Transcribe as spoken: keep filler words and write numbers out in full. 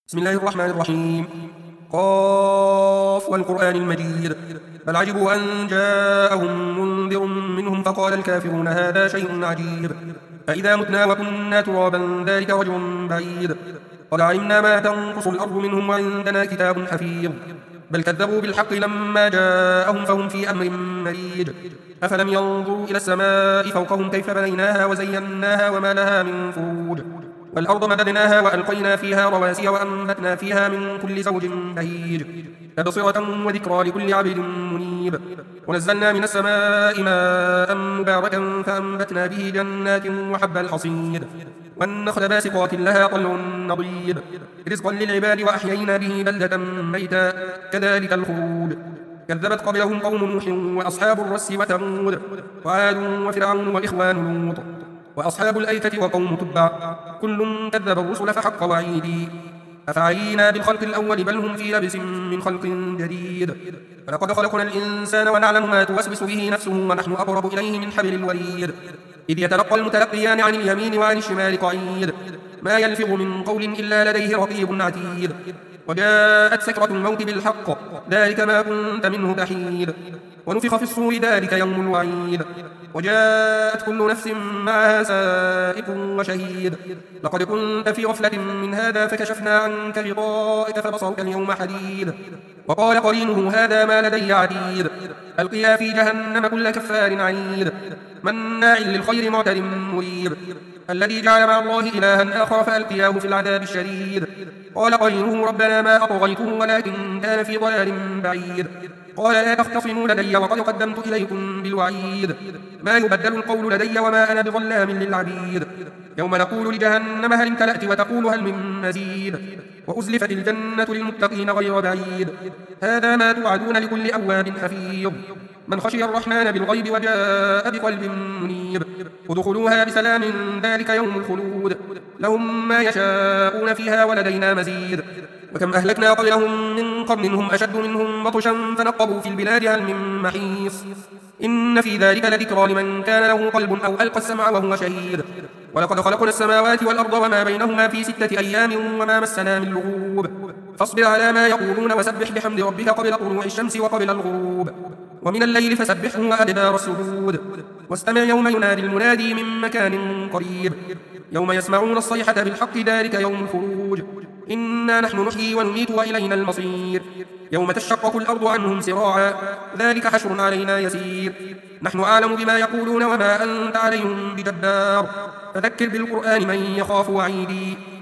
بسم الله الرحمن الرحيم. قاف والقرآن المجيد بل عجبوا أن جاءهم منذر منهم فقال الكافرون هذا شيء عجيب أإذا متنا وكنا ترابا ذلك رجع بعيد قد علمنا ما تنقص الأرض منهم وعندنا كتاب حفيظ بل كذبوا بالحق لما جاءهم فهم في أمر مريج أفلم ينظروا إلى السماء فوقهم كيف بنيناها وزيناها وما لها من فروج والأرض مددناها وألقينا فيها رواسي وأنبتنا فيها من كل زوج بهيج تبصرة وذكرى لكل عبد منيب ونزلنا من السماء ماء مباركا فأنبتنا به جنات وحب الحصيد والنخل باسقات لها طلع نضيد رزقا للعباد وأحيينا به بلدة ميتا كذلك الخروج كذبت قبلهم قوم نوح وأصحاب الرس وثمود وعاد وفرعون وإخوان لوط وأصحاب الأيكة وقوم تبع كل كذب الرسل فحق وعيدي أفعينا بالخلق الأول بل هم في لبس من خلق جديد ولقد خلقنا الإنسان ونعلم ما توسوس به نفسه ونحن أقرب إليه من حبل الوريد إذ يتلقى المتلقيان عن اليمين وعن الشمال قعيد ما يلفظ من قول إلا لديه رقيب عتيد وجاءت سكرة الموت بالحق ذلك ما كنت منه تحيد ونفخ في الصور ذلك يوم الوعيد وجاءت كل نفس معها سائق وشهيد لقد كنت في غفلة من هذا فكشفنا عنك غطاءك فبصرك اليوم حديد وقال قرينه هذا ما لدي عتيد ألقيا في جهنم كل كفار عنيد مناع للخير معتد مريب الذي جعل مع الله إلها آخر فألقياه في العذاب الشديد قال قرينه ربنا ما أطغيته ولكن كان في ضلال بعيد قال لا تختصموا لدي وقد قدمت إليكم بالوعيد ما يبدل القول لدي وما أنا بظلام للعبيد يوم نقول لجهنم هل امتلأت وتقول هل من مزيد وأزلفت الجنة للمتقين غير بعيد هذا ما توعدون لكل أواب حفيظ من خشي الرحمن بالغيب وجاء بقلب منيب ادخلوها بسلام ذلك يوم الخلود لهم ما يشاءون فيها ولدينا مزيد وكم أهلكنا قبلهم من قرن هم أشد منهم بطشا فنقبوا في البلاد هل من محيص إن في ذلك لذكرى لمن كان له قلب أو ألقى السمع وهو شهيد ولقد خلقنا السماوات والأرض وما بينهما في ستة أيام وما مسنا من لغوب فاصبر على ما يقولون وسبح بحمد ربك قبل طلوع الشمس وقبل الغروب ومن الليل فسبحه وأدبار السجود واستمع يوم ينادي المنادي من مكان قريب يوم يسمعون الصيحة بالحق ذلك يوم الخروج إنا نحن نحيي ونميت وإلينا المصير يوم تشقق الأرض عنهم سراعا ذلك حشر علينا يسير نحن أعلم بما يقولون وما أنت عليهم بجبار فذكر بالقرآن من يخاف وعيدي